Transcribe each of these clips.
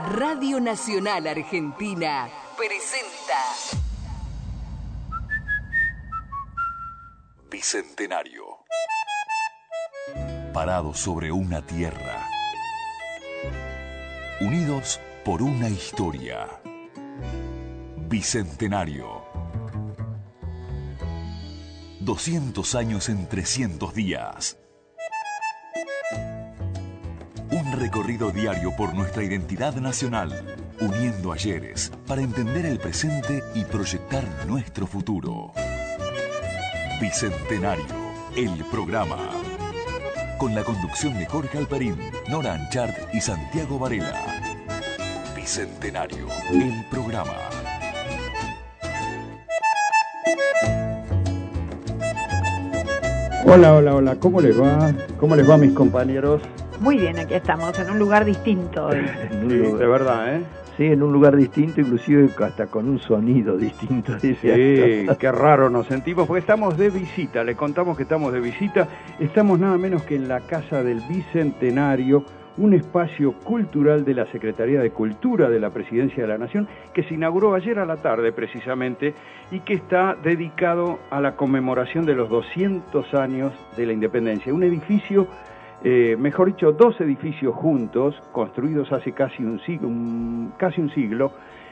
Radio Nacional Argentina presenta Bicentenario. Parados sobre una tierra, unidos por una historia. Bicentenario. 200 años en 300 días. Un recorrido diario por nuestra identidad nacional, uniendo ayeres para entender el presente y proyectar nuestro futuro. Bicentenario, el programa. Con la conducción de Jorge Alperín, Nora Anchart y Santiago Varela. Bicentenario, el programa. Hola, ¿cómo les va? ¿Cómo les va, mis compañeros? Muy bien, aquí estamos, en un lugar distinto hoy. Sí, de verdad, ¿eh? Sí, en un lugar distinto, inclusive hasta con un sonido distinto. Dice. Sí, qué raro nos sentimos, porque estamos de visita, le contamos que estamos de visita. Estamos nada menos que en la Casa del Bicentenario, un espacio cultural de la Secretaría de Cultura de la Presidencia de la Nación, que se inauguró ayer a la tarde precisamente, y que está dedicado a la conmemoración de los 200 años de la independencia. Un edificio, mejor dicho, dos edificios juntos, construidos hace casi un siglo,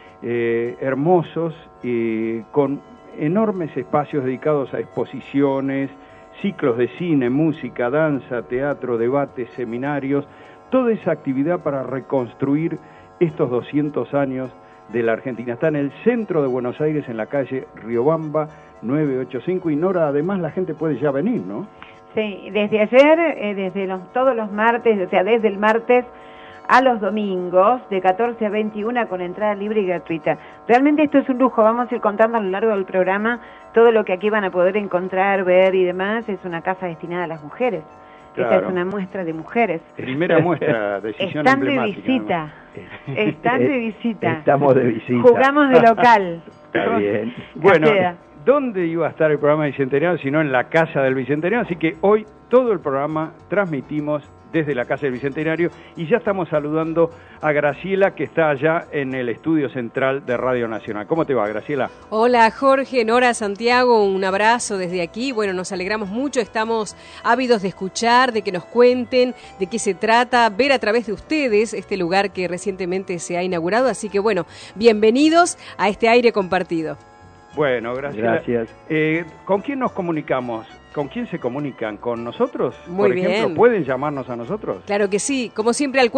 hermosos, con enormes espacios dedicados a exposiciones, ciclos de cine, música, danza, teatro, debates, seminarios, toda esa actividad para reconstruir estos 200 años de la Argentina. Está en el centro de Buenos Aires, en la calle Riobamba 985, y Nora, además la gente puede ya venir, ¿no? Sí, desde ayer, todos los martes, o sea, desde el martes a los domingos, de 14 a 21, con entrada libre y gratuita. Realmente esto es un lujo, vamos a ir contando a lo largo del programa todo lo que aquí van a poder encontrar, ver y demás. Es una casa destinada a las mujeres. Claro. Esta es una muestra de mujeres. Primera muestra, decisión Están de emblemática, visita, ¿no? están de visita. Estamos de visita. Jugamos de local. Está bien. Bueno, Queda. ¿dónde iba a estar el programa Bicentenario sino en la Casa del Bicentenario? Así que hoy todo el programa transmitimos desde la Casa del Bicentenario, y ya estamos saludando a Graciela, que está allá en el estudio central de Radio Nacional. ¿Cómo te va, Graciela? Hola, Jorge, Nora, Santiago, un abrazo desde aquí. Bueno, nos alegramos mucho, estamos ávidos de escuchar, de que nos cuenten de qué se trata, ver a través de ustedes este lugar que recientemente se ha inaugurado. Así que bueno, bienvenidos a este aire compartido. Bueno, Graciela. Gracias. ¿Con quién nos comunicamos? ¿Con quién se comunican? ¿Con nosotros? Muy Por ejemplo, bien. ¿pueden llamarnos a nosotros? Claro que sí, como siempre al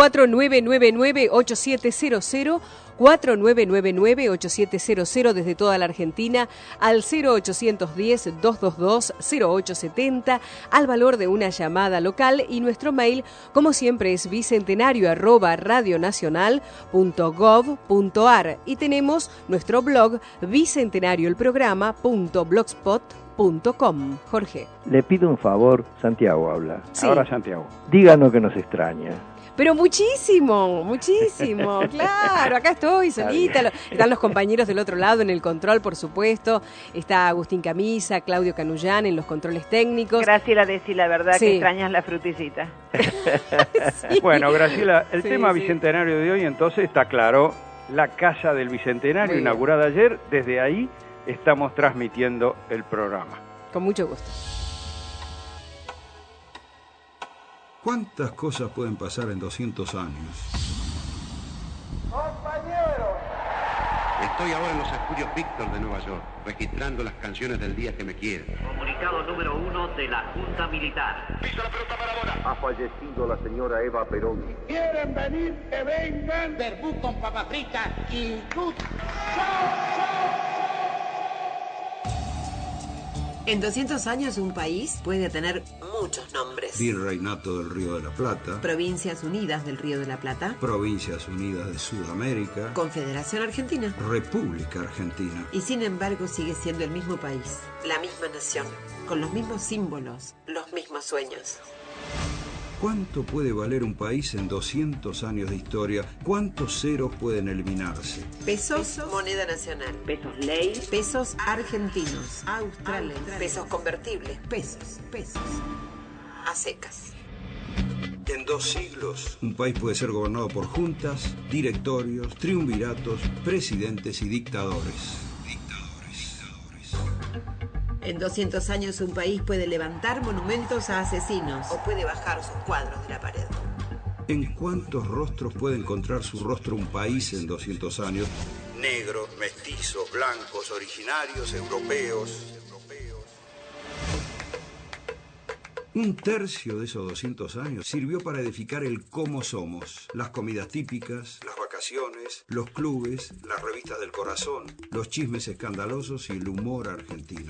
4999-8700, 4999-8700 desde toda la Argentina, al 0810-222-0870, al valor de una llamada local, y nuestro mail, como siempre, es bicentenario@radionacional.gov.ar, y tenemos nuestro blog bicentenarioelprograma.blogspot.com. Jorge. Le pido un favor, Santiago habla. Sí. Ahora, Santiago. Díganos que nos extraña. Pero muchísimo, claro, acá estoy solita, están los compañeros del otro lado en el control, por supuesto, está Agustín Camisa, Claudio Canullán en los controles técnicos. Graciela, decí la verdad, Sí. que extrañas la frutillita. Sí. Bueno, Graciela, el Sí, tema sí. bicentenario de hoy entonces está claro, la Casa del Bicentenario, Muy bien. inaugurada ayer, desde ahí estamos transmitiendo el programa. Con mucho gusto. ¿Cuántas cosas pueden pasar en 200 años? Estoy ahora en los estudios Víctor de Nueva York, registrando las canciones del día que me quieren. Comunicado número 1 de la Junta Militar. Ha fallecido la señora Eva Perón. ¿Quieren venir? Que vengan. Verbú con papa frita y ¡Chau! En 200 años un país puede tener muchos nombres. Virreinato del Río de la Plata, Provincias Unidas del Río de la Plata, Provincias Unidas de Sudamérica, Confederación Argentina. República Argentina. Y sin embargo sigue siendo el mismo país, la misma nación, con los mismos símbolos, los mismos sueños. ¿Cuánto puede valer un país en 200 años de historia? ¿Cuántos ceros pueden eliminarse? Pesos, moneda nacional. Pesos ley. Pesos argentinos, australes. Pesos convertibles. Pesos. A secas. En 2 siglos, un país puede ser gobernado por juntas, directorios, triunviratos, presidentes y dictadores. En 200 años, un país puede levantar monumentos a asesinos o puede bajar sus cuadros de la pared. ¿En cuántos rostros puede encontrar su rostro un país en 200 años? Negros, mestizos, blancos, originarios, europeos. Un tercio de esos 200 años sirvió para edificar el cómo somos, las comidas típicas, las vacaciones, los clubes, las revistas del corazón, los chismes escandalosos y el humor argentino.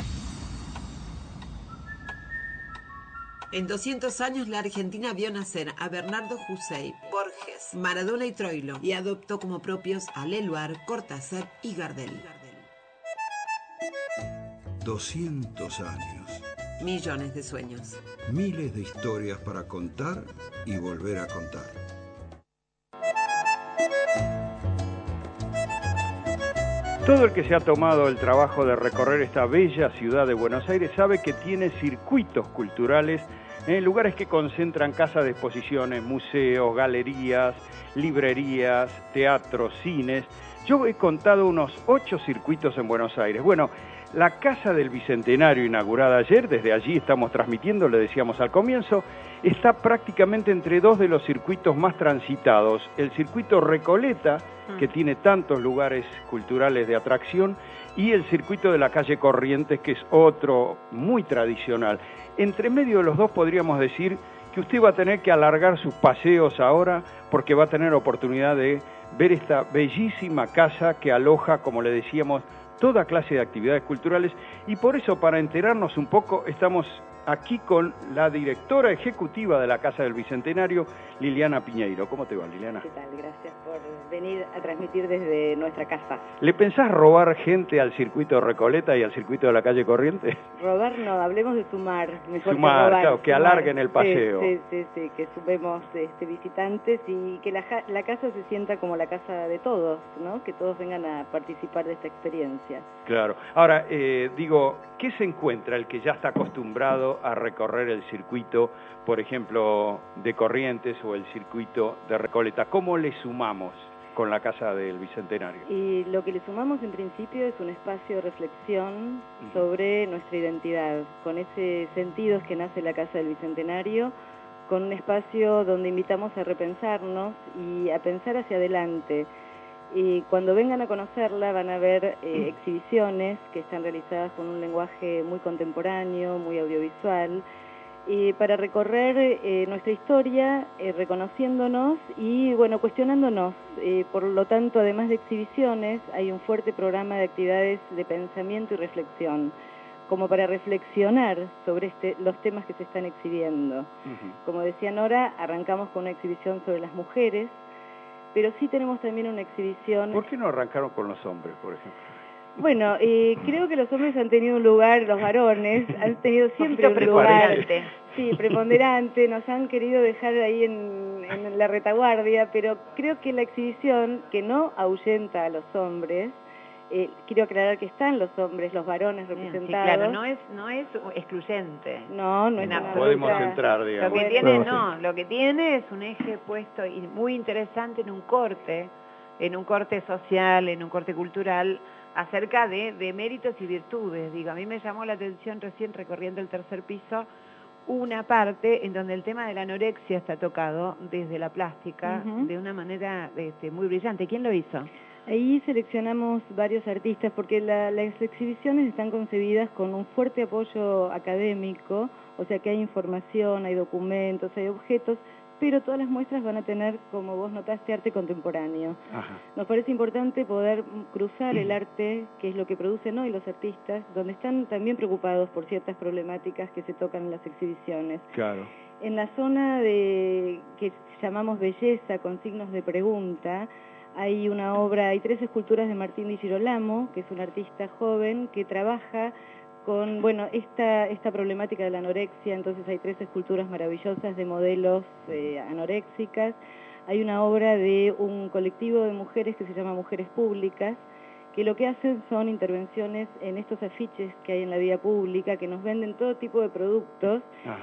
En 200 años la Argentina vio nacer a Bernardo Hussein, Borges, Maradona y Troilo y adoptó como propios a Leluar, Cortázar y Gardel. 200 años. Millones de sueños. Miles de historias para contar y volver a contar. Todo el que se ha tomado el trabajo de recorrer esta bella ciudad de Buenos Aires sabe que tiene circuitos culturales en lugares que concentran casas de exposiciones, museos, galerías, librerías, teatros, cines. Yo he contado unos 8 circuitos en Buenos Aires. Bueno, la Casa del Bicentenario, inaugurada ayer, desde allí estamos transmitiendo, le decíamos al comienzo, está prácticamente entre 2 de los circuitos más transitados. El circuito Recoleta, que tiene tantos lugares culturales de atracción, y el circuito de la calle Corrientes, que es otro muy tradicional. Entre medio de los dos podríamos decir que usted va a tener que alargar sus paseos ahora, porque va a tener oportunidad de ver esta bellísima casa que aloja, como le decíamos, toda clase de actividades culturales, y por eso, para enterarnos un poco, estamos aquí con la directora ejecutiva de la Casa del Bicentenario, Liliana Piñeiro. ¿Cómo te va, Liliana? ¿Qué tal? Gracias por venir a transmitir desde nuestra casa. ¿Le pensás robar gente al circuito Recoleta y al circuito de la calle Corrientes? Robar no, hablemos de sumar. Mejor sumar, que robar, claro, que alarguen el paseo. Sí, que sumemos visitantes y que la casa se sienta como la casa de todos, ¿no? Que todos vengan a participar de esta experiencia. Claro. Ahora, digo, ¿qué se encuentra el que ya está acostumbrado a recorrer el circuito, por ejemplo, de Corrientes o el circuito de Recoleta? ¿Cómo le sumamos con la Casa del Bicentenario? Y lo que le sumamos en principio es un espacio de reflexión sobre nuestra identidad, con ese sentido que nace la Casa del Bicentenario, con un espacio donde invitamos a repensarnos y a pensar hacia adelante. Y cuando vengan a conocerla van a ver exhibiciones que están realizadas con un lenguaje muy contemporáneo, muy audiovisual, para recorrer nuestra historia, reconociéndonos y bueno, cuestionándonos. Por lo tanto, además de exhibiciones, hay un fuerte programa de actividades de pensamiento y reflexión, como para reflexionar sobre los temas que se están exhibiendo. Como decía Nora, arrancamos con una exhibición sobre las mujeres, pero sí tenemos también una exhibición... ¿Por qué no arrancaron con los hombres, por ejemplo? Bueno, creo que los hombres han tenido un lugar, los varones han tenido siempre un lugar... Sí, preponderante, nos han querido dejar ahí en la retaguardia, pero creo que la exhibición, que no ahuyenta a los hombres, quiero aclarar que están los hombres, los varones representados. Sí, claro, no es excluyente. No es podemos entrar, digamos. Lo que tiene es un eje puesto y muy interesante en un corte social, en un corte cultural, acerca de méritos y virtudes. Digo, a mí me llamó la atención recién recorriendo el tercer piso una parte en donde el tema de la anorexia está tocado desde la plástica de una manera muy brillante. ¿Quién lo hizo? Ahí seleccionamos varios artistas porque las exhibiciones están concebidas con un fuerte apoyo académico, o sea que hay información, hay documentos, hay objetos, pero todas las muestras van a tener, como vos notaste, arte contemporáneo. Nos parece importante poder cruzar el arte, que es lo que producen hoy los artistas, donde están también preocupados por ciertas problemáticas que se tocan en las exhibiciones. Claro. En la zona que llamamos belleza, con signos de pregunta, hay hay 3 esculturas de Martín Di Girolamo, que es un artista joven que trabaja con, esta problemática de la anorexia. Entonces hay 3 esculturas maravillosas de modelos anoréxicas. Hay una obra de un colectivo de mujeres que se llama Mujeres Públicas, que lo que hacen son intervenciones en estos afiches que hay en la vía pública, que nos venden todo tipo de productos,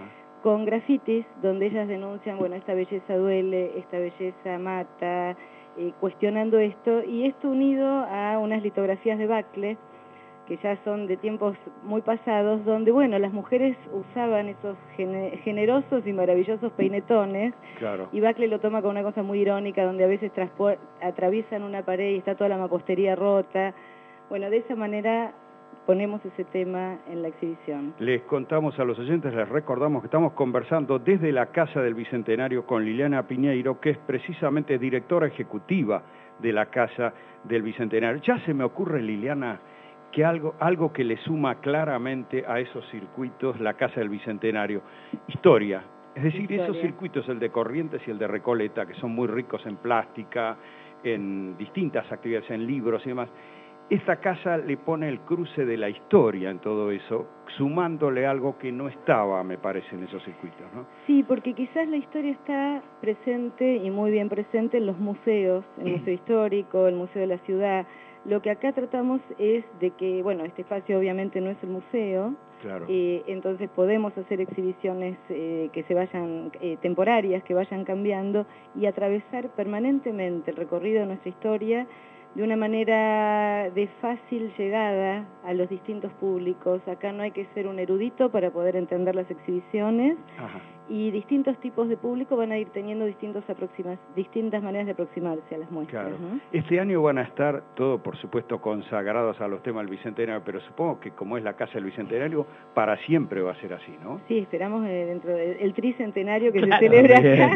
con grafitis donde ellas denuncian, bueno, esta belleza duele, esta belleza mata, cuestionando esto, y esto unido a unas litografías de Bacle, que ya son de tiempos muy pasados, donde, bueno, las mujeres usaban esos generosos y maravillosos peinetones, claro. Y Bacle lo toma con una cosa muy irónica, donde a veces atraviesan una pared y está toda la mampostería rota. Bueno, de esa manera ponemos ese tema en la exhibición. Les contamos a los oyentes, les recordamos que estamos conversando desde la Casa del Bicentenario con Liliana Piñeiro, que es precisamente directora ejecutiva de la Casa del Bicentenario. Ya se me ocurre, Liliana, que algo que le suma claramente a esos circuitos la Casa del Bicentenario, historia. Es decir, esos circuitos, el de Corrientes y el de Recoleta, que son muy ricos en plástica, en distintas actividades, en libros y demás, esta casa le pone el cruce de la historia en todo eso, sumándole algo que no estaba, me parece, en esos circuitos, ¿no? Sí, porque quizás la historia está presente y muy bien presente en los museos, el Museo Histórico, el Museo de la Ciudad. Lo que acá tratamos es de que, bueno, este espacio obviamente no es el museo, claro. Entonces podemos hacer exhibiciones que se vayan, temporarias, que vayan cambiando, y atravesar permanentemente el recorrido de nuestra historia de una manera de fácil llegada a los distintos públicos. Acá no hay que ser un erudito para poder entender las exhibiciones. Ajá. Y distintos tipos de público van a ir teniendo distintas maneras de aproximarse a las muestras. Claro. ¿No? Este año van a estar todos, por supuesto, consagrados a los temas del Bicentenario, pero supongo que como es la Casa del Bicentenario, para siempre va a ser así, ¿no? Sí, esperamos dentro del tricentenario que se celebra acá.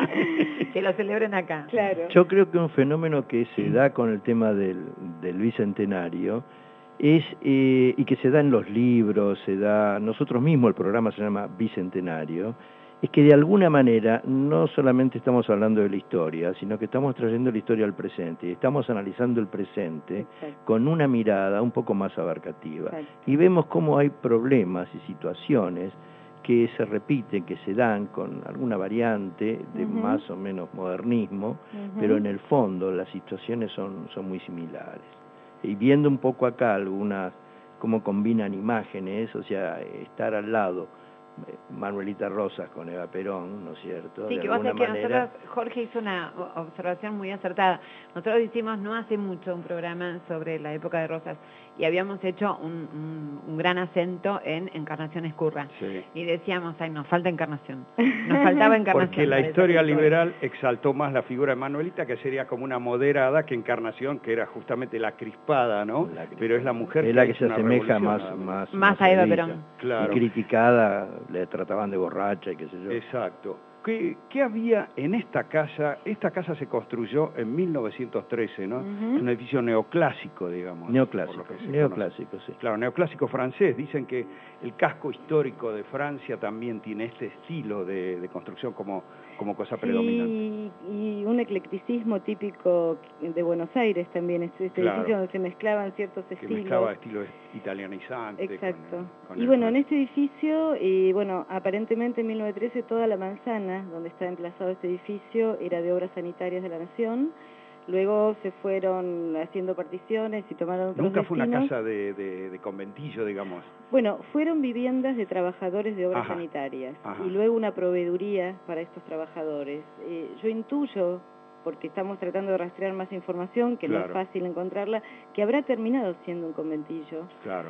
Que lo celebren acá. Claro. Yo creo que un fenómeno que se da con el tema del Bicentenario es, y que se da en los libros, se da, nosotros mismos, el programa se llama Bicentenario, es que de alguna manera no solamente estamos hablando de la historia, sino que estamos trayendo la historia al presente, y estamos analizando el presente. Exacto. Con una mirada un poco más abarcativa. Exacto. Y vemos cómo hay problemas y situaciones que se repiten, que se dan con alguna variante de más o menos modernismo, pero en el fondo las situaciones son muy similares. Y viendo un poco acá algunas, cómo combinan imágenes, o sea, estar al lado Manuelita Rosas con Eva Perón, ¿no es cierto? Sí, de que vos sabés que manera... nosotros, Jorge hizo una observación muy acertada. Nosotros hicimos no hace mucho un programa sobre la época de Rosas y habíamos hecho un gran acento en Encarnación Escurra. Sí. Y decíamos, ay, nos falta Encarnación. Nos faltaba Encarnación. Porque la historia liberal exaltó más la figura de Manuelita, que sería como una moderada, que Encarnación, que era justamente la crispada, ¿no? Pero es la mujer es la que se asemeja más a Eva Perón. Claro. Y criticada, le trataban de borracha y qué sé yo. Exacto. ¿Qué había en esta casa? Esta casa se construyó en 1913, ¿no? Es un edificio neoclásico, digamos. Neoclásico, sí. Claro, neoclásico francés. Dicen que el casco histórico de Francia también tiene este estilo de construcción como cosa predominante. Y un eclecticismo típico de Buenos Aires también. Edificio donde se mezclaban ciertos estilos. Que mezclaba estilos italianizantes. Exacto. Con y bueno, en este edificio, aparentemente en 1913 toda la manzana donde está emplazado este edificio era de Obras Sanitarias de la Nación. Luego se fueron haciendo particiones y tomaron otros Nunca fue destinos. una casa de conventillo, digamos. Bueno, fueron viviendas de trabajadores de obras sanitarias y luego una proveeduría para estos trabajadores. Yo intuyo, porque estamos tratando de rastrear más información, que no es fácil encontrarla, que habrá terminado siendo un conventillo. Claro.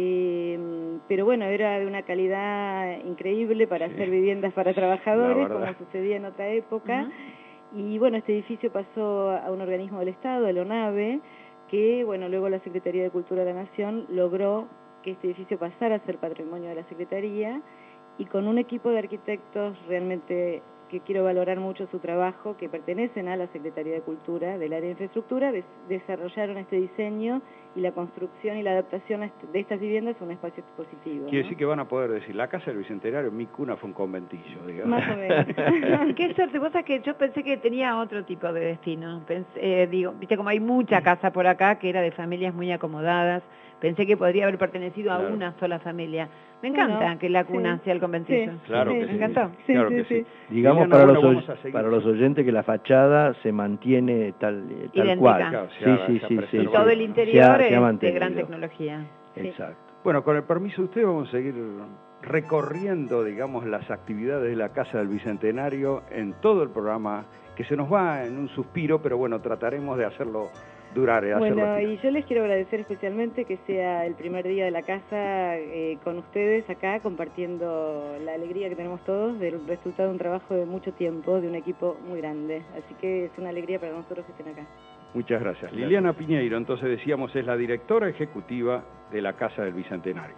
Pero bueno, era de una calidad increíble para hacer viviendas para trabajadores, como sucedía en otra época. Y bueno, este edificio pasó a un organismo del Estado, el ONAVE, que bueno, luego la Secretaría de Cultura de la Nación logró que este edificio pasara a ser patrimonio de la Secretaría, y con un equipo de arquitectos realmente que quiero valorar mucho su trabajo, que pertenecen a la Secretaría de Cultura del área de infraestructura, desarrollaron este diseño y la construcción y la adaptación de estas viviendas a un espacio expositivo. Quiere decir que van a poder decir, la Casa del Bicentenario, mi cuna fue un conventillo, digamos. Más o menos. Qué suerte, vos sabés que yo pensé que tenía otro tipo de destino. Viste, como hay mucha casa por acá que era de familias muy acomodadas, pensé que podría haber pertenecido a una sola familia. Me encanta que la cuna sea el conventillo. Sí, claro que me encantó. Claro que sí. Digamos para los oyentes que la fachada se mantiene tal cual. Claro, sí. Y todo el interior se ha es de gran tecnología. Exacto. Bueno, con el permiso de usted vamos a seguir recorriendo, digamos, las actividades de la Casa del Bicentenario en todo el programa, que se nos va en un suspiro, pero bueno, trataremos de hacerlo durar. Bueno, y yo les quiero agradecer especialmente que sea el primer día de la casa con ustedes acá, compartiendo la alegría que tenemos todos del resultado de un trabajo de mucho tiempo, de un equipo muy grande. Así que es una alegría para nosotros que estén acá. Muchas gracias. Liliana Piñeiro, entonces decíamos, es la directora ejecutiva de la Casa del Bicentenario.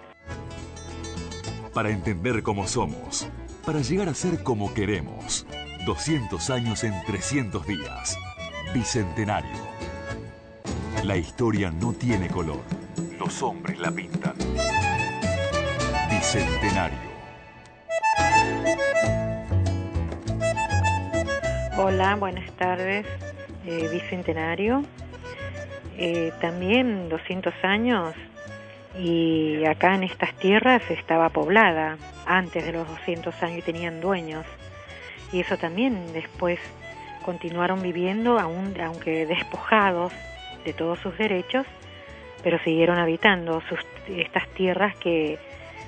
Para entender cómo somos, para llegar a ser como queremos. 200 años en 300 días. Bicentenario. La historia no tiene color. Los hombres la pintan. Bicentenario. Hola, buenas tardes. Bicentenario. También 200 años y acá en estas tierras estaba poblada antes de los 200 años y tenían dueños. Y eso también después continuaron viviendo, aunque despojados de todos sus derechos, pero siguieron habitando estas tierras que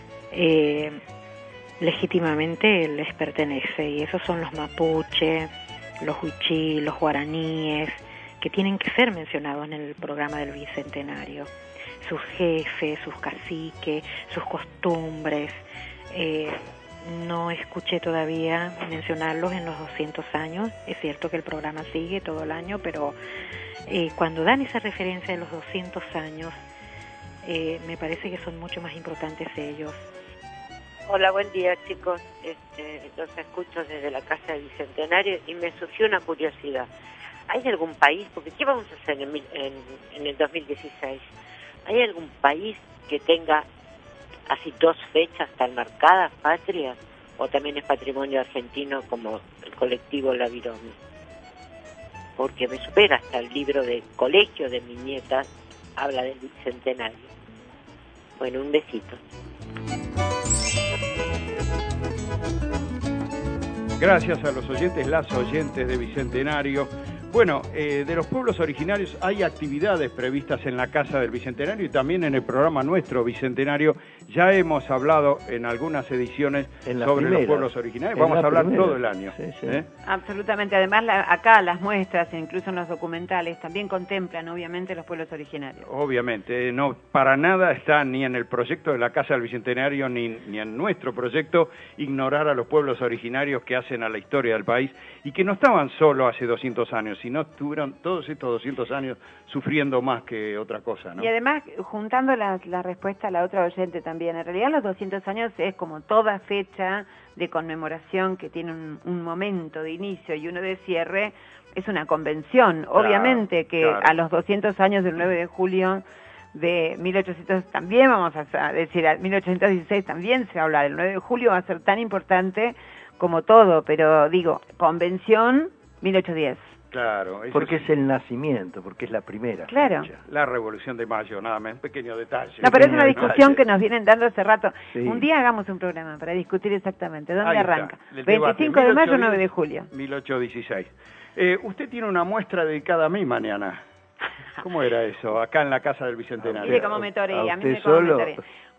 legítimamente les pertenece. Y esos son los mapuche, los huichí, los guaraníes, que tienen que ser mencionados en el programa del Bicentenario. Sus jefes, sus caciques, sus costumbres. No escuché todavía mencionarlos en los 200 años. Es cierto que el programa sigue todo el año, pero cuando dan esa referencia de los 200 años, me parece que son mucho más importantes ellos. Hola, buen día, chicos. Los escucho desde la Casa del Bicentenario y me surgió una curiosidad. ¿Hay algún país, porque qué vamos a hacer en el 2016? ¿Hay algún país que tenga así 2 fechas tan marcadas, patrias, o también es patrimonio argentino como el colectivo La Viromi? Porque me supera, hasta el libro de colegio de mis nietas habla del Bicentenario. Bueno, un besito. Gracias a los oyentes, las oyentes de Bicentenario. Bueno, de los pueblos originarios hay actividades previstas en la Casa del Bicentenario y también en el programa nuestro Bicentenario. Ya hemos hablado en algunas ediciones sobre los pueblos originarios. Vamos a hablar todo el año. Sí, sí. Absolutamente. Además, acá las muestras, incluso en los documentales, también contemplan, obviamente, los pueblos originarios. Obviamente. No, para nada está ni en el proyecto de la Casa del Bicentenario ni en nuestro proyecto ignorar a los pueblos originarios que hacen a la historia del país y que no estaban solo hace 200 años, sino estuvieron todos estos 200 años sufriendo más que otra cosa, ¿no? Y además, juntando la respuesta a la otra oyente también, en realidad los 200 años es como toda fecha de conmemoración que tiene un momento de inicio y uno de cierre, es una convención. Claro, obviamente que a los 200 años del 9 de julio de 1800 también vamos a decir, a 1816 también se habla del 9 de julio, va a ser tan importante como todo, pero digo, convención 1810. Claro. Porque es el nacimiento, porque es la primera fecha. La Revolución de Mayo, nada más, un pequeño detalle. No, pero es una discusión que nos vienen dando hace rato. Sí. Un día hagamos un programa para discutir exactamente. ¿Dónde arranca? 25 de mayo, 9 de julio. 1816. Usted tiene una muestra dedicada a mí mañana. ¿Cómo era eso? Acá en la Casa del Bicentenario. Mire cómo me torea, a mí me como me torea.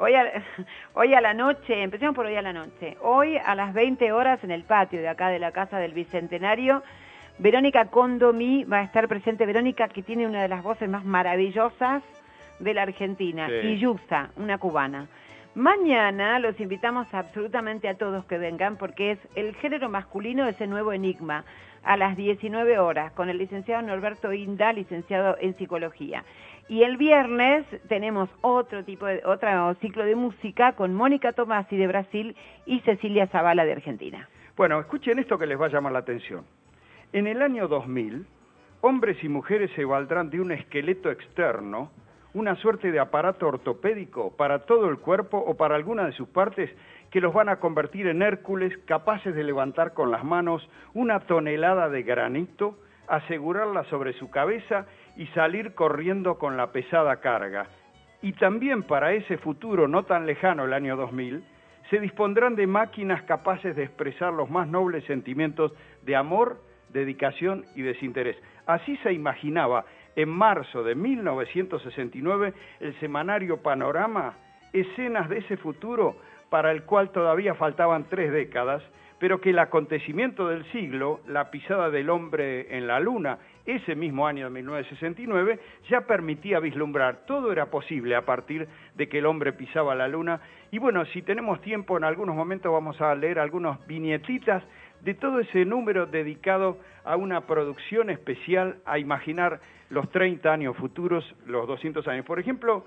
Hoy a la noche, empecemos por hoy a la noche. Hoy a las 20 horas en el patio de acá de la Casa del Bicentenario, Verónica Condomí va a estar presente. Verónica, que tiene una de las voces más maravillosas de la Argentina, y Yusa, una cubana. Mañana los invitamos absolutamente a todos que vengan porque es el género masculino de ese nuevo enigma, a las 19 horas, con el licenciado Norberto Inda, licenciado en Psicología. Y el viernes tenemos otro ciclo de música con Mónica Tomasi de Brasil y Cecilia Zavala de Argentina. Bueno, escuchen esto que les va a llamar la atención. En el año 2000, hombres y mujeres se valdrán de un esqueleto externo, una suerte de aparato ortopédico para todo el cuerpo o para alguna de sus partes, que los van a convertir en Hércules capaces de levantar con las manos 1 tonelada de granito, asegurarla sobre su cabeza y salir corriendo con la pesada carga. Y también para ese futuro no tan lejano, el año 2000, se dispondrán de máquinas capaces de expresar los más nobles sentimientos de amor, dedicación y desinterés. Así se imaginaba en marzo de 1969 el semanario Panorama escenas de ese futuro para el cual todavía faltaban 3 décadas, pero que el acontecimiento del siglo, la pisada del hombre en la Luna, ese mismo año de 1969, ya permitía vislumbrar. Todo era posible a partir de que el hombre pisaba la Luna. Y bueno, si tenemos tiempo, en algunos momentos vamos a leer algunas viñetitas de todo ese número dedicado a una producción especial, a imaginar los 30 años futuros, los 200 años. Por ejemplo,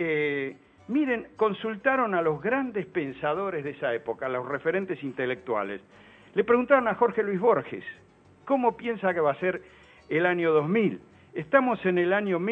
miren, consultaron a los grandes pensadores de esa época, a los referentes intelectuales. Le preguntaron a Jorge Luis Borges, ¿cómo piensa que va a ser el año 2000? Estamos en el año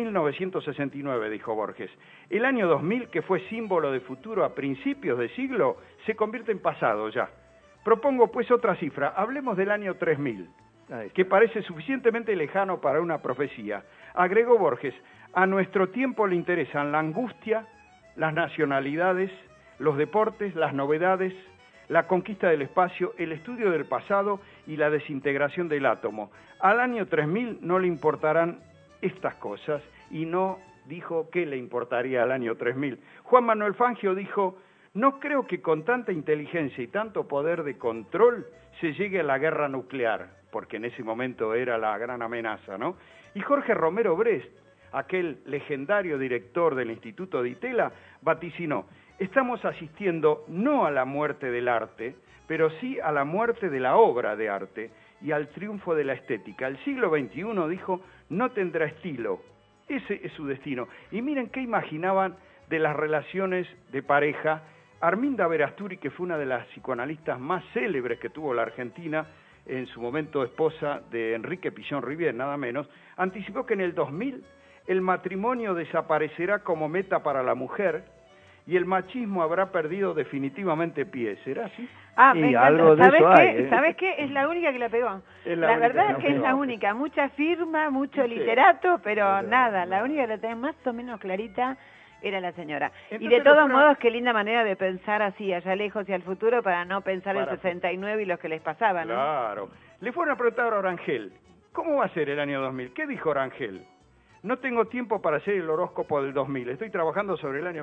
1969, dijo Borges. El año 2000, que fue símbolo de futuro a principios de siglo, se convierte en pasado ya. Propongo pues otra cifra, hablemos del año 3000, que parece suficientemente lejano para una profecía. Agregó Borges, a nuestro tiempo le interesan la angustia, las nacionalidades, los deportes, las novedades, la conquista del espacio, el estudio del pasado y la desintegración del átomo. Al año 3000 no le importarán estas cosas, y no dijo qué le importaría al año 3000. Juan Manuel Fangio dijo, no creo que con tanta inteligencia y tanto poder de control se llegue a la guerra nuclear, porque en ese momento era la gran amenaza, ¿no? Y Jorge Romero Brest, aquel legendario director del Instituto de Itela, vaticinó, estamos asistiendo no a la muerte del arte, pero sí a la muerte de la obra de arte y al triunfo de la estética. El siglo XXI, dijo, no tendrá estilo, ese es su destino. Y miren qué imaginaban de las relaciones de pareja. Arminda Verasturi, que fue una de las psicoanalistas más célebres que tuvo la Argentina, en su momento esposa de Enrique Pillón Rivière, nada menos, anticipó que en el 2000 el matrimonio desaparecerá como meta para la mujer y el machismo habrá perdido definitivamente pie. ¿Será así? Me algo de eso hay, ¿Sabes qué? Es la única que la pegó. La verdad es que es la única. Mucha firma, mucho literato, pero nada. La única que la tenía más o menos clarita era la señora. Entonces, y de todos modos, qué linda manera de pensar así, allá lejos y al futuro, para no pensar en 69 y los que les pasaba, ¿no? Claro. Le fueron a preguntar a Orangel, ¿cómo va a ser el año 2000? ¿Qué dijo Orangel? No tengo tiempo para hacer el horóscopo del 2000, estoy trabajando sobre el año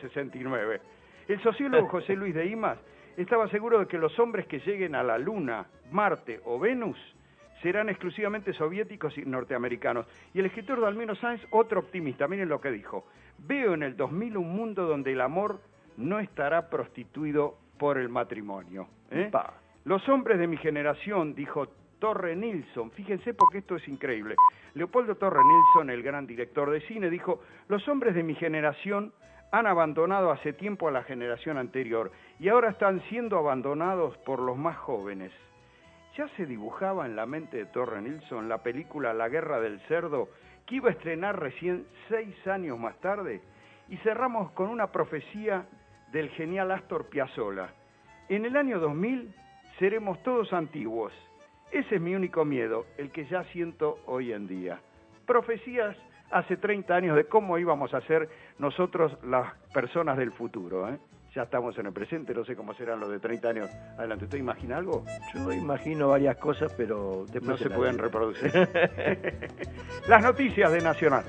1969. El sociólogo José Luis de Imas estaba seguro de que los hombres que lleguen a la Luna, Marte o Venus serán exclusivamente soviéticos y norteamericanos. Y el escritor Dalmiro Sáenz, otro optimista, miren lo que dijo. Veo en el 2000 un mundo donde el amor no estará prostituido por el matrimonio. Los hombres de mi generación, dijo Torre Nilsson, fíjense porque esto es increíble. Leopoldo Torre Nilsson, el gran director de cine, dijo, los hombres de mi generación han abandonado hace tiempo a la generación anterior y ahora están siendo abandonados por los más jóvenes. Ya se dibujaba en la mente de Torre Nilsson la película La Guerra del Cerdo, que iba a estrenar recién 6 años más tarde, y cerramos con una profecía del genial Astor Piazzolla. En el año 2000 seremos todos antiguos. Ese es mi único miedo, el que ya siento hoy en día. Profecías hace 30 años de cómo íbamos a ser nosotros las personas del futuro, ¿eh? Ya estamos en el presente, no sé cómo serán los de 30 años adelante. ¿Usted imagina algo? Yo imagino varias cosas, pero después no se pueden reproducir. Las noticias de Nacional.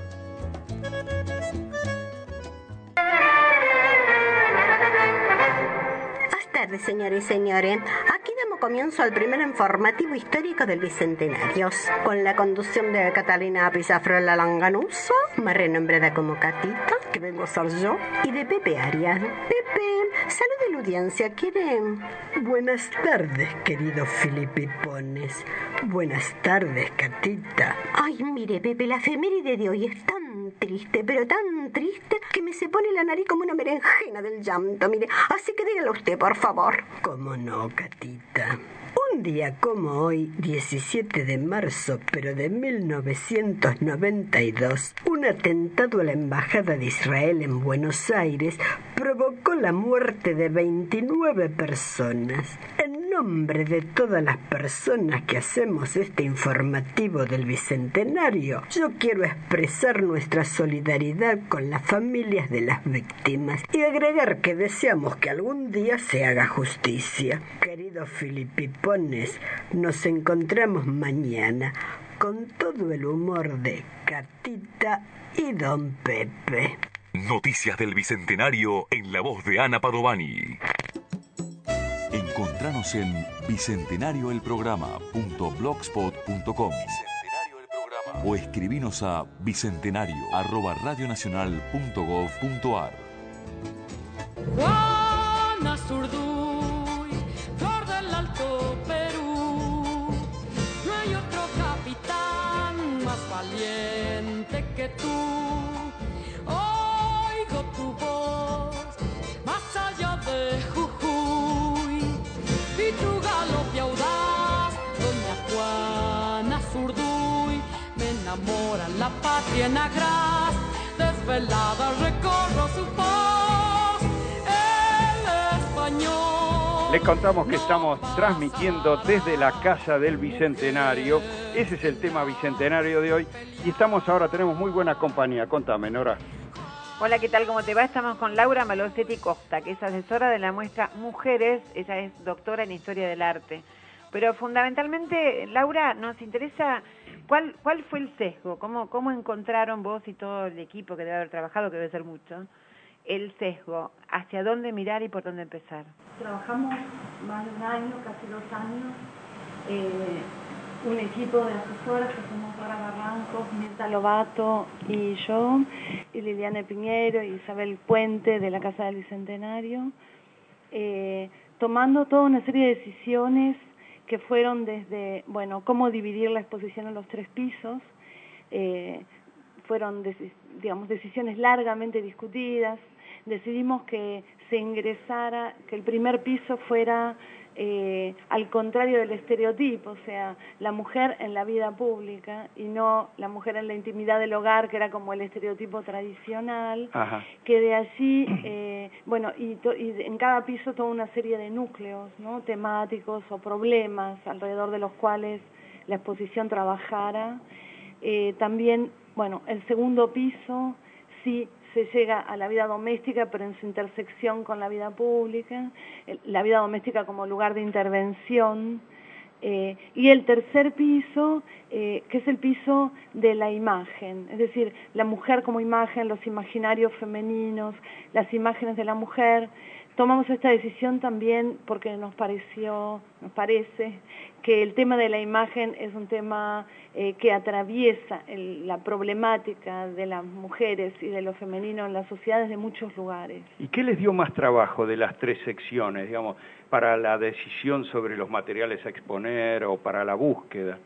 Buenas tardes, señores y señores. Aquí damos comienzo al primer informativo histórico del Bicentenario, con la conducción de Catalina Pizafrola Langanuso, más renombrada como Catita, que vengo a ser yo, y de Pepe Arias. Pepe, salude a la audiencia, ¿quiere? Buenas tardes, queridos filipipones. Buenas tardes, Catita. Ay, mire, Pepe, la efeméride de hoy es tan triste, pero tan triste, que me se pone la nariz como una berenjena del llanto, mire. Así que dígalo usted, por favor. ¿Cómo no, Catita? Un día como hoy, 17 de marzo, pero de 1992, un atentado a la Embajada de Israel en Buenos Aires provocó la muerte de 29 personas. En nombre de todas las personas que hacemos este informativo del Bicentenario, yo quiero expresar nuestra solidaridad con las familias de las víctimas y agregar que deseamos que algún día se haga justicia. Queridos filipipones, nos encontramos mañana con todo el humor de Catita y Don Pepe. Noticias del Bicentenario en la voz de Ana Padovani. Encontranos en bicentenarioelprograma.blogspot.com o escribinos a bicentenario@radionacional.gov.ar. Juana Zurduy, flor del Alto Perú, no hay otro capitán más valiente que tú. Oigo tu voz más allá de Jujuy y tu galope audaz, doña Juana Zurduy, me enamora la patria en agraz, desvelada recorro su paz, el español. Les contamos que estamos transmitiendo desde la Casa del Bicentenario. Ese es el tema bicentenario de hoy. Y tenemos muy buena compañía. Contame, Nora. Hola, ¿qué tal? ¿Cómo te va? Estamos con Laura Malosetti Costa, que es asesora de la muestra Mujeres. Ella es doctora en Historia del Arte. Pero fundamentalmente, Laura, nos interesa cuál fue el sesgo, cómo encontraron vos y todo el equipo que debe haber trabajado, que debe ser mucho, el sesgo, hacia dónde mirar y por dónde empezar. Trabajamos más de un año, casi 2 años, un equipo de asesoras que somos Dora Barrancos, Mirta Lobato y yo, y Liliana Piñero y Isabel Puente de la Casa del Bicentenario, tomando toda una serie de decisiones que fueron desde, cómo dividir la exposición en los 3 pisos, fueron, decisiones largamente discutidas. Decidimos que se ingresara, que el primer piso fuera al contrario del estereotipo, o sea, la mujer en la vida pública y no la mujer en la intimidad del hogar, que era como el estereotipo tradicional. Ajá. Que de allí, y en cada piso toda una serie de núcleos, ¿no?, temáticos o problemas alrededor de los cuales la exposición trabajara. También, el segundo piso sí se llega a la vida doméstica, pero en su intersección con la vida pública, la vida doméstica como lugar de intervención, y el tercer piso, que es el piso de la imagen, es decir, la mujer como imagen, los imaginarios femeninos, las imágenes de la mujer. Tomamos esta decisión también porque nos parece que el tema de la imagen es un tema que atraviesa la problemática de las mujeres y de lo femenino en las sociedades de muchos lugares. ¿Y qué les dio más trabajo de las 3 secciones, para la decisión sobre los materiales a exponer o para la búsqueda?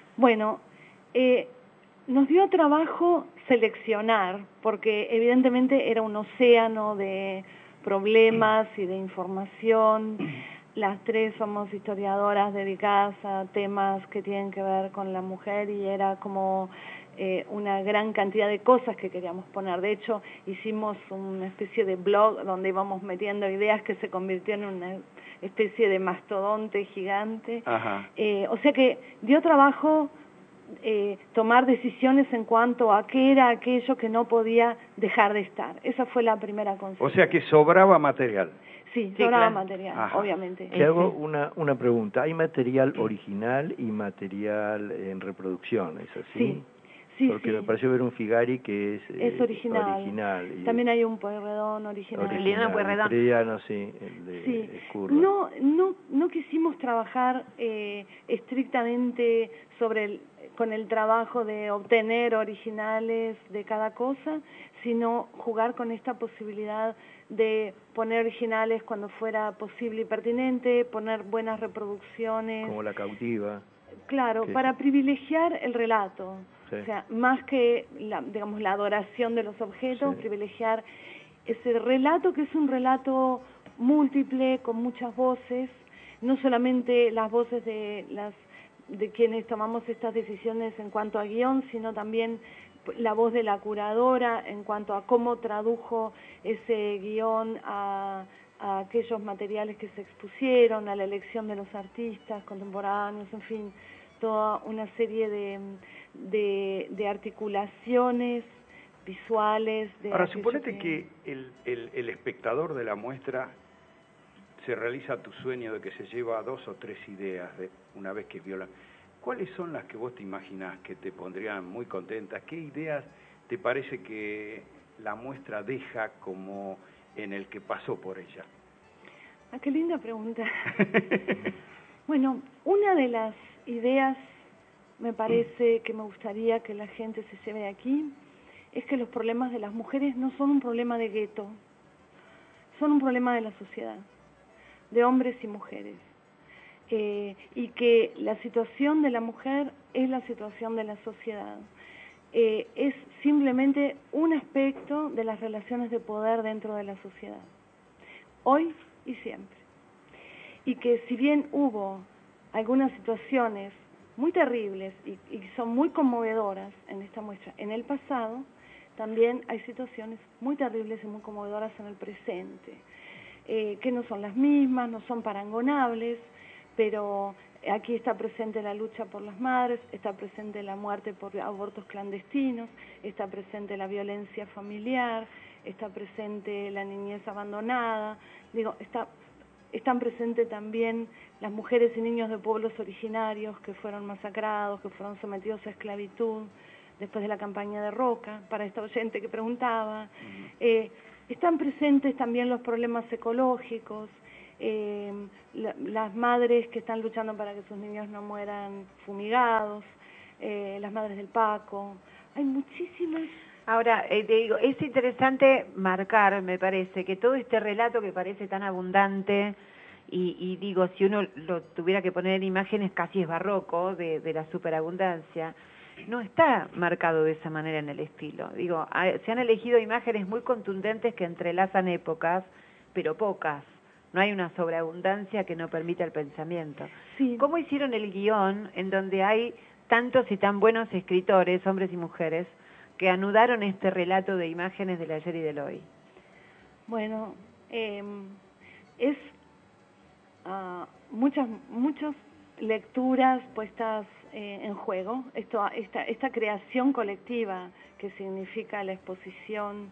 Nos dio trabajo seleccionar, porque evidentemente era un océano de problemas y de información. Las 3 somos historiadoras dedicadas a temas que tienen que ver con la mujer y era como una gran cantidad de cosas que queríamos poner. De hecho, hicimos una especie de blog donde íbamos metiendo ideas que se convirtió en una especie de mastodonte gigante. Ajá. O sea que dio trabajo tomar decisiones en cuanto a qué era aquello que no podía dejar de estar. Esa fue la primera consigna. O sea que sobraba material. Sí, sobraba material, Ajá. Obviamente. Te hago una pregunta. ¿Hay material original y material en reproducción? ¿Es así? Sí, porque me pareció ver un Figari que es original. También hay un Pueyrredón original. Frediano, sí, el de Escurra. No quisimos trabajar estrictamente con el trabajo de obtener originales de cada cosa, sino jugar con esta posibilidad de poner originales cuando fuera posible y pertinente, poner buenas reproducciones. Como La Cautiva. Claro, para privilegiar el relato. Sí. O sea, más que la adoración de los objetos, sí, privilegiar ese relato que es un relato múltiple, con muchas voces, no solamente las voces de quienes tomamos estas decisiones en cuanto a guión, sino también la voz de la curadora en cuanto a cómo tradujo ese guión a aquellos materiales que se expusieron, a la elección de los artistas contemporáneos, en fin, toda una serie de articulaciones visuales. Ahora, suponete que el espectador de la muestra se realiza tu sueño de que se lleva 2 o 3 ideas una vez que viola. ¿Cuáles son las que vos te imaginás que te pondrían muy contenta? ¿Qué ideas te parece que la muestra deja como en el que pasó por ella? Ah, qué linda pregunta. Bueno, una de las ideas, me parece que me gustaría que la gente se lleve de aquí, es que los problemas de las mujeres no son un problema de gueto, son un problema de la sociedad, de hombres y mujeres. Y que la situación de la mujer es la situación de la sociedad. Es simplemente un aspecto de las relaciones de poder dentro de la sociedad, hoy y siempre. Y que si bien hubo algunas situaciones muy terribles y son muy conmovedoras en esta muestra en el pasado, también hay situaciones muy terribles y muy conmovedoras en el presente, que no son las mismas, no son parangonables, pero aquí está presente la lucha por las madres, está presente la muerte por abortos clandestinos, está presente la violencia familiar, está presente la niñez abandonada, están presentes también las mujeres y niños de pueblos originarios que fueron masacrados, que fueron sometidos a esclavitud después de la campaña de Roca, para esta oyente que preguntaba. Están presentes también los problemas ecológicos, las madres que están luchando para que sus niños no mueran fumigados, las madres del Paco. Hay muchísimas. Ahora, te digo, es interesante marcar, me parece, que todo este relato que parece tan abundante, y digo, si uno lo tuviera que poner en imágenes, casi es barroco, de la superabundancia, no está marcado de esa manera en el estilo. Digo, se han elegido imágenes muy contundentes que entrelazan épocas, pero pocas. No hay una sobreabundancia que no permita el pensamiento. Sí. ¿Cómo hicieron el guión en donde hay tantos y tan buenos escritores, hombres y mujeres, que anudaron este relato de imágenes del ayer y del hoy? Bueno, es muchas lecturas puestas en juego, esta creación colectiva que significa la exposición.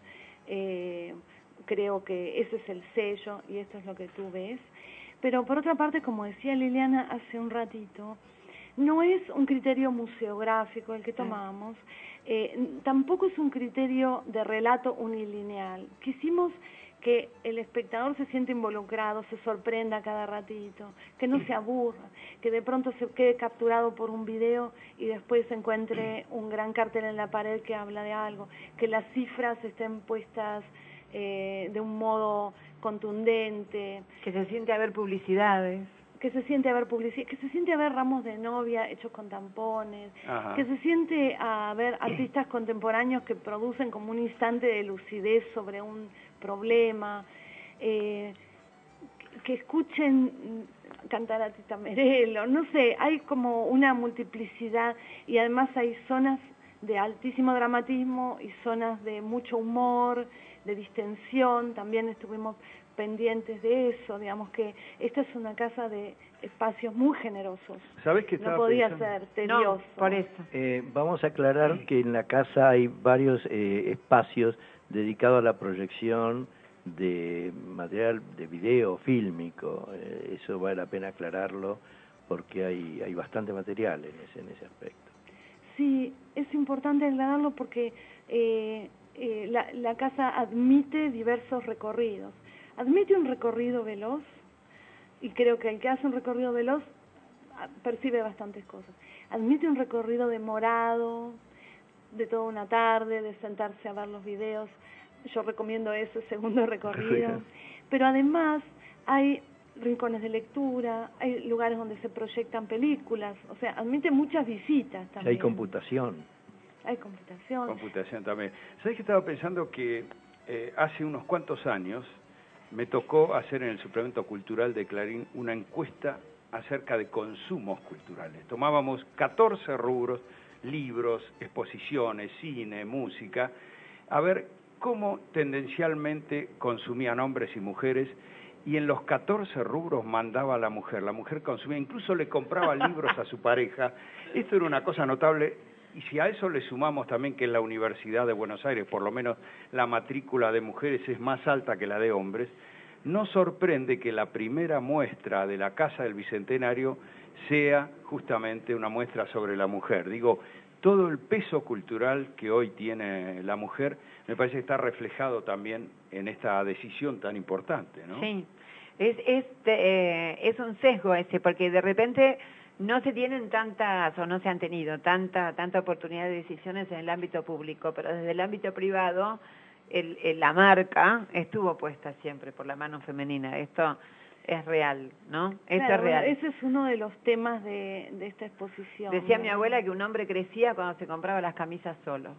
Creo que ese es el sello y esto es lo que tú ves. Pero por otra parte, como decía Liliana hace un ratito, no es un criterio museográfico el que tomamos, tampoco es un criterio de relato unilineal. Quisimos que el espectador se siente involucrado, se sorprenda cada ratito, que no se aburra, que de pronto se quede capturado por un video y después encuentre un gran cartel en la pared que habla de algo, que las cifras estén puestas de un modo contundente, que se siente a ver publicidades, que se siente a ver ramos de novia hechos con tampones, Ajá. que se siente a ver artistas contemporáneos que producen como un instante de lucidez sobre un problema, que escuchen cantar a Tita Merelo, no sé, hay como una multiplicidad y además hay zonas de altísimo dramatismo y zonas de mucho humor, de distensión. También estuvimos pendientes de eso, digamos que esta es una casa de espacios muy generosos. ¿Sabés que no podía ser tedioso? No, por eso. Vamos a aclarar que en la casa hay varios espacios dedicados a la proyección de material de video fílmico. Eso vale la pena aclararlo porque hay bastante material en ese aspecto. Sí, es importante aclararlo porque la casa admite diversos recorridos. Admite un recorrido veloz, y creo que el que hace un recorrido veloz percibe bastantes cosas. Admite un recorrido demorado, de toda una tarde, de sentarse a ver los videos. Yo recomiendo ese segundo recorrido. Pero además hay rincones de lectura, hay lugares donde se proyectan películas, o sea, admite muchas visitas también. Hay computación. Hay computación. Computación también. ¿Sabés que estaba pensando que hace unos cuantos años me tocó hacer en el suplemento cultural de Clarín una encuesta acerca de consumos culturales? Tomábamos 14 rubros, libros, exposiciones, cine, música, a ver cómo tendencialmente consumían hombres y mujeres, y en los 14 rubros mandaba a la mujer consumía, incluso le compraba libros a su pareja. Esto era una cosa notable, y si a eso le sumamos también que en la Universidad de Buenos Aires, por lo menos la matrícula de mujeres es más alta que la de hombres, no sorprende que la primera muestra de la Casa del Bicentenario sea justamente una muestra sobre la mujer. Digo, todo el peso cultural que hoy tiene la mujer me parece que está reflejado también en esta decisión tan importante, ¿no? Sí, Es un sesgo ese, porque de repente no se tienen tantas, o no se han tenido tanta oportunidad de decisiones en el ámbito público, pero desde el ámbito privado la marca estuvo puesta siempre por la mano femenina. Esto es real, ¿no? Esto claro, es real. Ese es uno de los temas de esta exposición. Decía mi abuela que un hombre crecía cuando se compraba las camisas solo.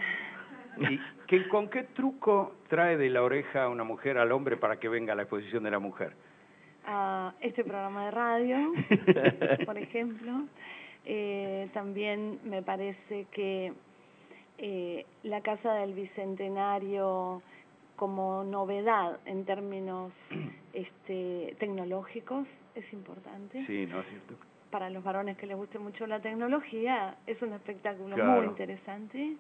¿Y con qué truco trae de la oreja a una mujer al hombre para que venga a la exposición de la mujer? A este programa de radio, por ejemplo. También me parece que la Casa del Bicentenario, como novedad en términos tecnológicos, es importante. Sí, no es cierto. Para los varones que les guste mucho la tecnología, es un espectáculo claro. muy interesante.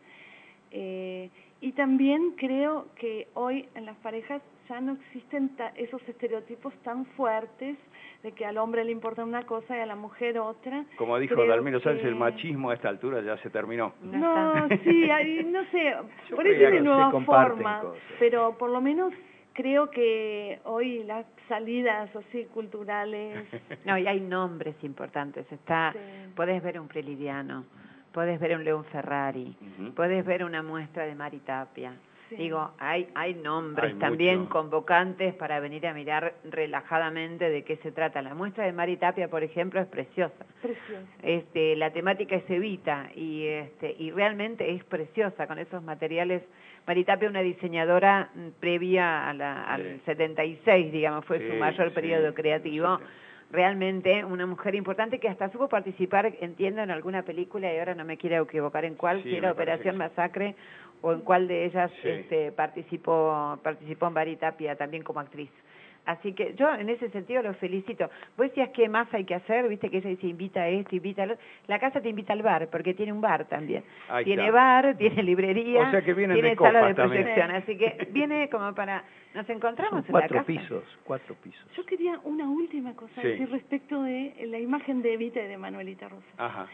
Y también creo que hoy en las parejas ya no existen esos estereotipos tan fuertes de que al hombre le importa una cosa y a la mujer otra. Como dijo Dalmiro Sánchez, el machismo a esta altura ya se terminó. No, sí, no sé, por ahí tiene nuevas formas, pero por lo menos creo que hoy las salidas así culturales... No, y hay nombres importantes. Podés ver un Prelidiano, podés ver un León Ferrari, podés ver una muestra de Mari Tapia. Sí. Digo, hay nombres también convocantes para venir a mirar relajadamente de qué se trata. La muestra de Mari Tapia, por ejemplo, es preciosa. Preciosa. La temática es Evita y realmente es preciosa con esos materiales. Mari Tapia, una diseñadora previa al 76, digamos, fue su mayor periodo creativo. Realmente una mujer importante que hasta supo participar, entiendo, en alguna película, y ahora no me quiero equivocar en cuál, si era Operación Masacre, o en cuál de ellas participó en Mari Tapia también como actriz. Así que yo en ese sentido los felicito. Vos decías qué más hay que hacer, viste que ella dice invita a esto, invita a lo otro. La casa te invita al bar, porque tiene un bar también. Tiene bar, tiene librería, o sea que tiene sala de proyección. Así que viene como para... Nos encontramos en la casa. 4 pisos. Yo quería una última cosa decir respecto de la imagen de Evita y de Manuelita Rosa. Ajá.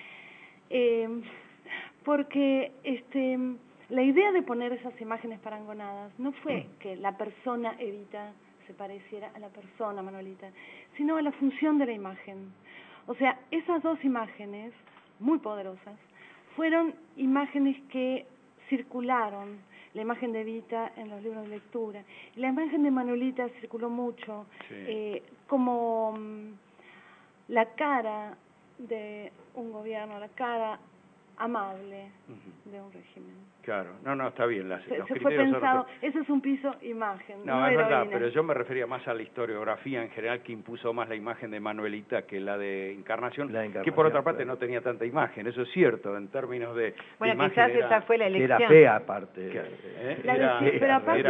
Porque la idea de poner esas imágenes parangonadas no fue que la persona Evita se pareciera a la persona Manuelita, sino a la función de la imagen. O sea, esas dos imágenes, muy poderosas, fueron imágenes que circularon. La imagen de Evita en los libros de lectura. Y la imagen de Manuelita circuló mucho, como la cara de un gobierno, la cara amable de un régimen. Claro, no, está bien. Se fue pensado, eso es un piso imagen. No, es verdad, pero yo me refería más a la historiografía en general, que impuso más la imagen de Manuelita que la de Encarnación, que por otra parte no tenía tanta imagen, eso es cierto, en términos de bueno, quizás esa fue la elección. Era fea, aparte. Pero aparte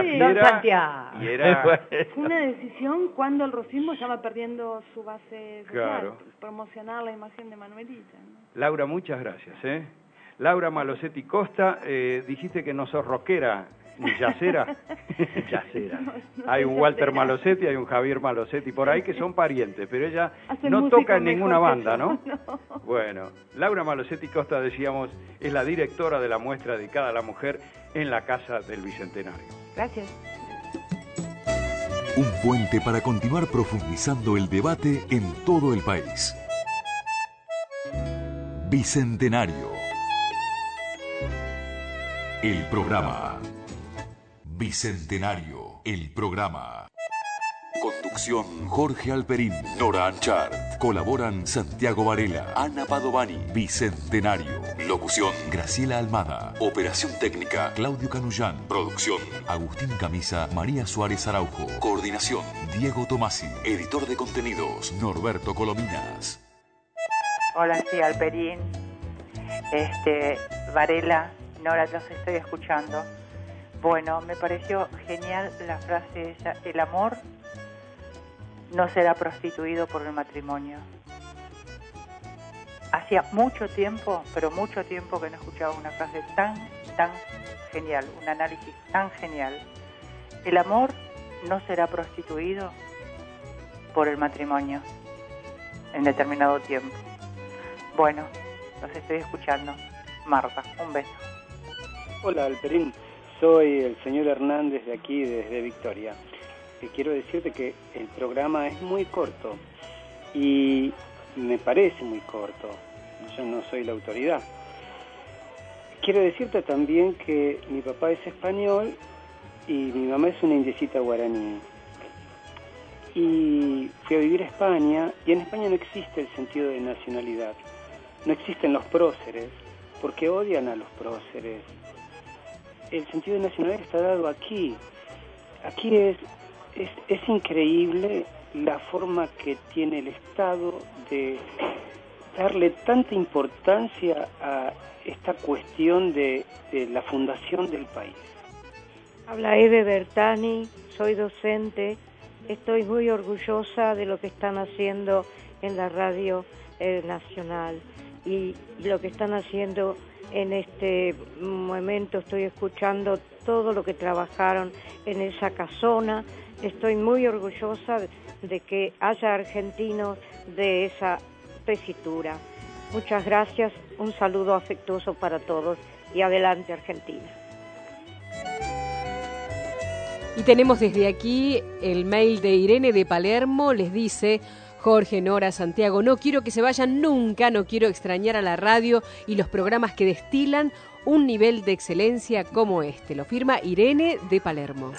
fue una decisión cuando el rosismo estaba perdiendo su base social, promocionar la imagen de Manuelita, ¿no? Laura, muchas gracias. Laura Malosetti Costa, dijiste que no sos rockera ni yacera. Yacera. Hay un Walter Malosetti, hay un Javier Malosetti por ahí que son parientes, pero ella no toca en ninguna banda, ¿no? Bueno, Laura Malosetti Costa, decíamos, es la directora de la muestra dedicada a la mujer en la Casa del Bicentenario. Gracias. Un puente para continuar profundizando el debate en todo el país. Bicentenario. El programa. Bicentenario. El programa. Conducción Jorge Alperín, Nora Anchart. Colaboran Santiago Varela, Ana Padovani. Bicentenario. Locución Graciela Almada. Operación técnica Claudio Canullán. Producción Agustín Camisa, María Suárez Araujo. Coordinación Diego Tomasi. Editor de contenidos Norberto Colominas. Hola, sí, Alperín, Varela, Nora, los estoy escuchando. Bueno, me pareció genial la frase de ella, el amor no será prostituido por el matrimonio. Hacía mucho tiempo, pero mucho tiempo que no escuchaba una frase tan genial, un análisis tan genial. El amor no será prostituido por el matrimonio en determinado tiempo. Bueno, los estoy escuchando. Marta, un beso. Hola, Alperín. Soy el señor Hernández de aquí, desde Victoria. quiero decirte que el programa es muy corto y me parece muy corto. Yo no soy la autoridad. Quiero decirte también que mi papá es español y mi mamá es una indiecita guaraní. Y fui a vivir a España, y en España no existe el sentido de nacionalidad. No existen los próceres, porque odian a los próceres. El sentido de nacionalidad está dado aquí. Aquí es increíble la forma que tiene el Estado de darle tanta importancia a esta cuestión de la fundación del país. Habla Eve Bertani, soy docente, estoy muy orgullosa de lo que están haciendo en la radio nacional y lo que están haciendo en este momento. Estoy escuchando todo lo que trabajaron en esa casona, estoy muy orgullosa de que haya argentinos de esa tesitura. Muchas gracias, un saludo afectuoso para todos y adelante Argentina. Y tenemos desde aquí el mail de Irene de Palermo, les dice: Jorge, Nora, Santiago, no quiero que se vayan nunca, no quiero extrañar a la radio y los programas que destilan un nivel de excelencia como este. Lo firma Irene de Palermo.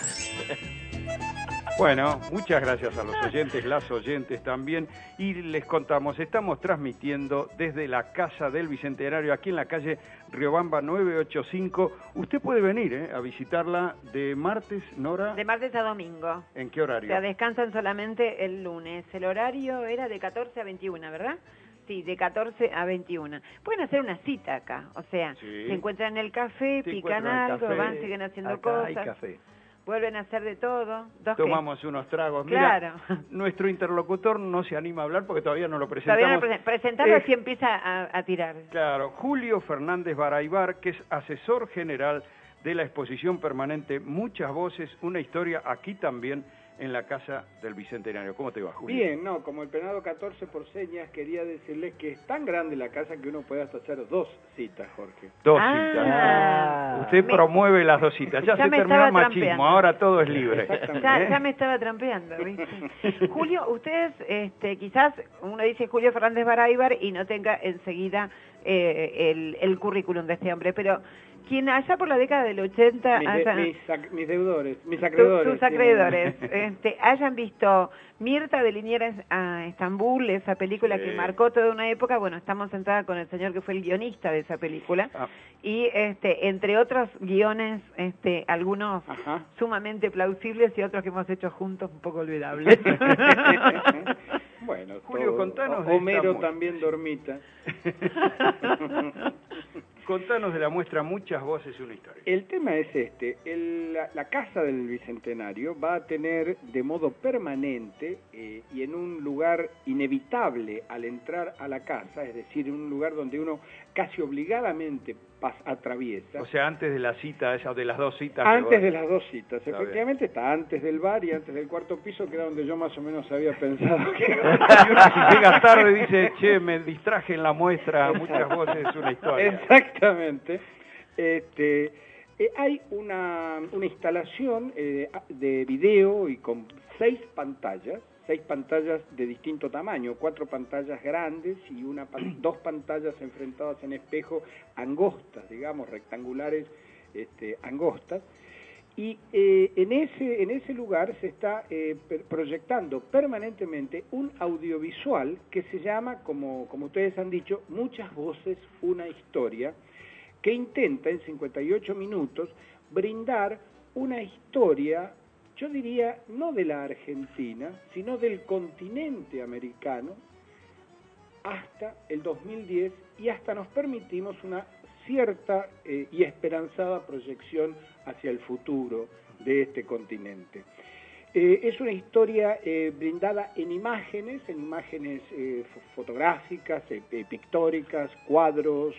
Bueno, muchas gracias a los oyentes, las oyentes también, y les contamos, estamos transmitiendo desde la Casa del Bicentenario, aquí en la calle Riobamba 985. Usted puede venir a visitarla de martes, Nora. De martes a domingo. ¿En qué horario? O sea, descansan solamente el lunes. El horario era de 14 a 21, ¿verdad? Sí, de 14 a 21. Pueden hacer una cita acá, o sea, se encuentran en el café, pican algo, van, siguen haciendo acá cosas. Hay café. Vuelven a hacer de todo. Tomamos unos tragos. Claro. Mira, nuestro interlocutor no se anima a hablar porque todavía no lo presentamos. Todavía no presentamos, así empieza a tirar. Claro, Julio Fernández Baraybar, que es asesor general de la exposición permanente Muchas Voces, una historia aquí también en la Casa del Bicentenario. ¿Cómo te va, Julio? Bien, no, como el penado 14 por señas, quería decirles que es tan grande la casa que uno puede hasta hacer 2 citas, Jorge. 2 citas. Usted promueve las 2 citas. Ya se terminó el machismo, trampeando. Ahora todo es libre. Ya me estaba trampeando, ¿viste? Julio, ustedes, quizás uno dice Julio Fernández Baraybar y no tenga enseguida el currículum de este hombre, pero quien allá por la década del 80... Mis deudores, mis acreedores. Tus acreedores. Hayan visto Mirta de Liniers a Estambul, esa película que marcó toda una época. Bueno, estamos sentadas con el señor que fue el guionista de esa película. Y entre otros guiones, algunos sumamente plausibles y otros que hemos hecho juntos un poco olvidables. Bueno, Julio, contanos de Homero también dormita. Contanos de la muestra Muchas Voces, una historia. El tema es la Casa del Bicentenario va a tener de modo permanente y en un lugar inevitable al entrar a la casa, es decir, en un lugar donde uno casi obligadamente atraviesa. O sea, antes de la cita, esa de las 2 citas. Antes de las 2 citas, efectivamente está antes del bar y antes del cuarto piso, que era donde yo más o menos había pensado que... Y uno si llega tarde dice, che, me distraje en la muestra Muchas Voces, una historia. Exactamente. Hay una instalación de video y con 6 pantallas de distinto tamaño, 4 pantallas grandes y 2 pantallas enfrentadas en espejo, angostas, digamos, rectangulares, angostas. Y en ese lugar se está proyectando permanentemente un audiovisual que se llama, como ustedes han dicho, Muchas Voces, una historia, que intenta en 58 minutos brindar una historia, yo diría, no de la Argentina, sino del continente americano hasta el 2010, y hasta nos permitimos una cierta y esperanzada proyección hacia el futuro de este continente. Es una historia brindada en imágenes fotográficas, pictóricas, cuadros,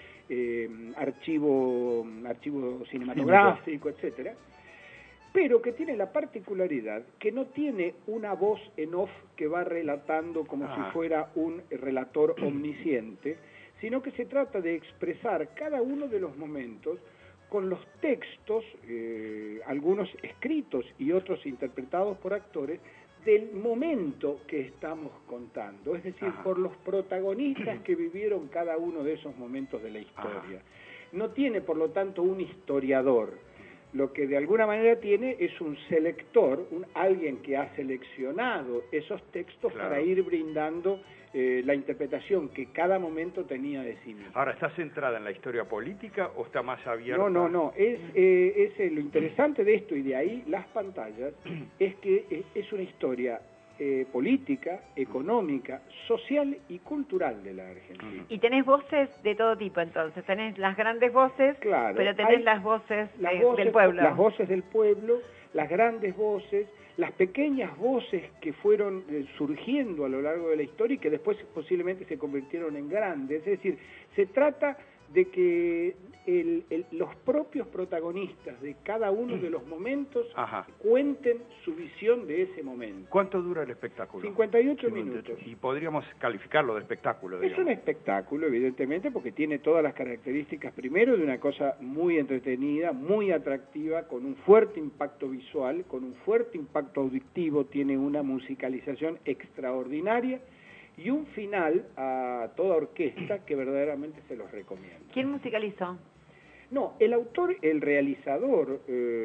archivo cinematográfico, etcétera, pero que tiene la particularidad que no tiene una voz en off que va relatando como si fuera un relator omnisciente, sino que se trata de expresar cada uno de los momentos con los textos, algunos escritos y otros interpretados por actores, del momento que estamos contando, es decir, por los protagonistas que vivieron cada uno de esos momentos de la historia. No tiene, por lo tanto, un historiador. Lo que de alguna manera tiene es un selector, alguien que ha seleccionado esos textos para ir brindando la interpretación que cada momento tenía de sí mismo. Ahora, ¿está centrada en la historia política o está más abierta? No. Es lo interesante de esto, y de ahí las pantallas, es que es una historia política, económica, social y cultural de la Argentina. Y tenés voces de todo tipo, entonces. Tenés las grandes voces, claro, pero tenés las voces del pueblo. Las voces del pueblo, las grandes voces, las pequeñas voces que fueron surgiendo a lo largo de la historia y que después posiblemente se convirtieron en grandes. Es decir, se trata de que los propios protagonistas de cada uno de los momentos cuenten su visión de ese momento. ¿Cuánto dura el espectáculo? 58 minutos. Y podríamos calificarlo de espectáculo, digamos. Es un espectáculo, evidentemente, porque tiene todas las características, primero, de una cosa muy entretenida, muy atractiva, con un fuerte impacto visual, con un fuerte impacto auditivo, tiene una musicalización extraordinaria, y un final a toda orquesta que verdaderamente se los recomiendo. ¿Quién musicalizó? No, el autor, el realizador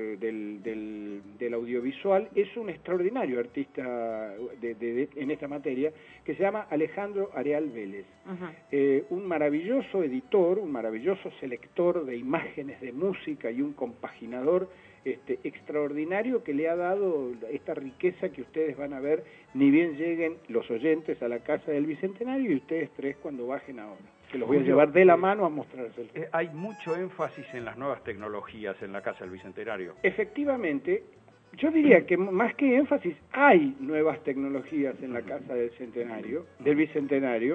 del audiovisual es un extraordinario artista en esta materia que se llama Alejandro Areal Vélez. Un maravilloso editor, un maravilloso selector de imágenes de música y un compaginador extraordinario que le ha dado esta riqueza que ustedes van a ver ni bien lleguen los oyentes a la Casa del Bicentenario y ustedes tres cuando bajen ahora. Que los voy a llevar de la mano a mostrarse. Hay mucho énfasis en las nuevas tecnologías en la Casa del Bicentenario. Efectivamente, yo diría que más que énfasis, hay nuevas tecnologías en la Casa del Bicentenario.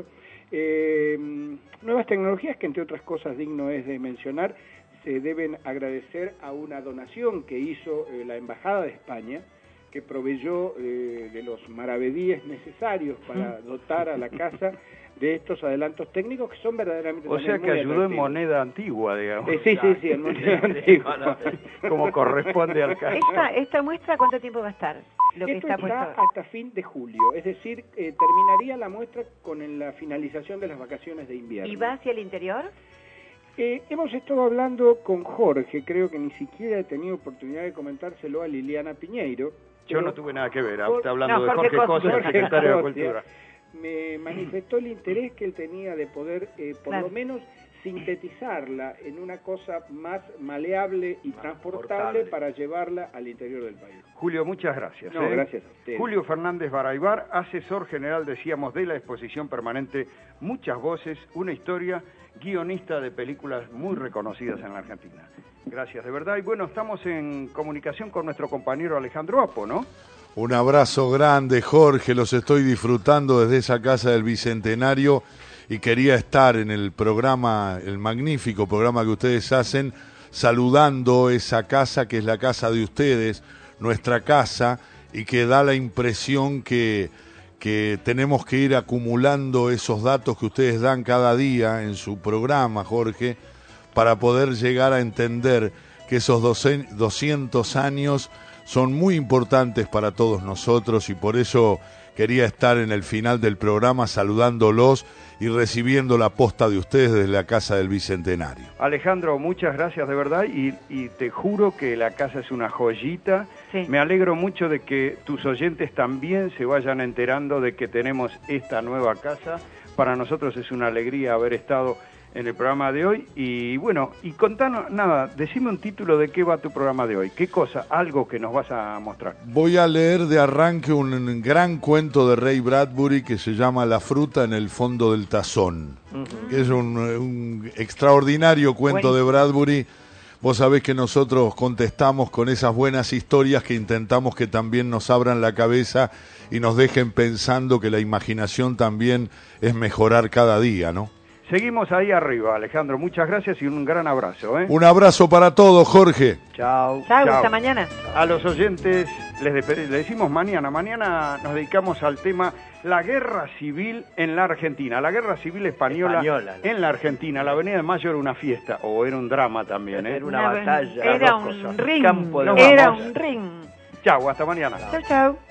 Nuevas tecnologías que, entre otras cosas, digno es de mencionar, se deben agradecer a una donación que hizo la Embajada de España, que proveyó de los maravedíes necesarios para dotar a la casa de estos adelantos técnicos que son verdaderamente o sea que ayudó atractivos. En moneda antigua, digamos. Sí, en moneda antigua. Como corresponde al caso. ¿Esta muestra cuánto tiempo va a estar? Esto está hasta fin de julio, es decir, terminaría la muestra con la finalización de las vacaciones de invierno. ¿Y va hacia el interior? Hemos estado hablando con Jorge, creo que ni siquiera he tenido oportunidad de comentárselo a Liliana Piñeiro. Yo no tuve nada que ver, está hablando de Jorge Cosia, secretario de Cultura. Me manifestó el interés que él tenía de poder, por lo menos, sintetizarla en una cosa más maleable y transportable para llevarla al interior del país. Julio, muchas gracias. Gracias a usted. Julio Fernández Baraybar, asesor general, decíamos, de la exposición permanente Muchas Voces, una historia, guionista de películas muy reconocidas en la Argentina. Gracias, de verdad. Y bueno, estamos en comunicación con nuestro compañero Alejandro Apo, ¿no? Un abrazo grande, Jorge, los estoy disfrutando desde esa Casa del Bicentenario y quería estar en el programa, el magnífico programa que ustedes hacen, saludando esa casa que es la casa de ustedes, nuestra casa, y que da la impresión que tenemos que ir acumulando esos datos que ustedes dan cada día en su programa, Jorge, para poder llegar a entender que esos 200 años son muy importantes para todos nosotros y por eso quería estar en el final del programa saludándolos y recibiendo la posta de ustedes desde la Casa del Bicentenario. Alejandro, muchas gracias de verdad y te juro que la casa es una joyita. Sí. Me alegro mucho de que tus oyentes también se vayan enterando de que tenemos esta nueva casa. Para nosotros es una alegría haber estado en el programa de hoy y bueno, y contanos, decime un título de qué va tu programa de hoy, qué cosa, algo que nos vas a mostrar. Voy a leer de arranque un gran cuento de Ray Bradbury que se llama La fruta en el fondo del tazón, que es un extraordinario cuento de Bradbury. Vos sabés que nosotros contestamos con esas buenas historias que intentamos que también nos abran la cabeza y nos dejen pensando que la imaginación también es mejorar cada día, ¿no? Seguimos ahí arriba, Alejandro. Muchas gracias y un gran abrazo. Un abrazo para todos, Jorge. Chao. Hasta mañana. A los oyentes les decimos mañana. Mañana nos dedicamos al tema la guerra civil en la Argentina, la guerra civil española en la Argentina. La Avenida de Mayo era una fiesta, o era un drama también, ¿eh? Era una batalla. Era un ring. Campo de Era un ring. Chau, hasta mañana. Chau, chau.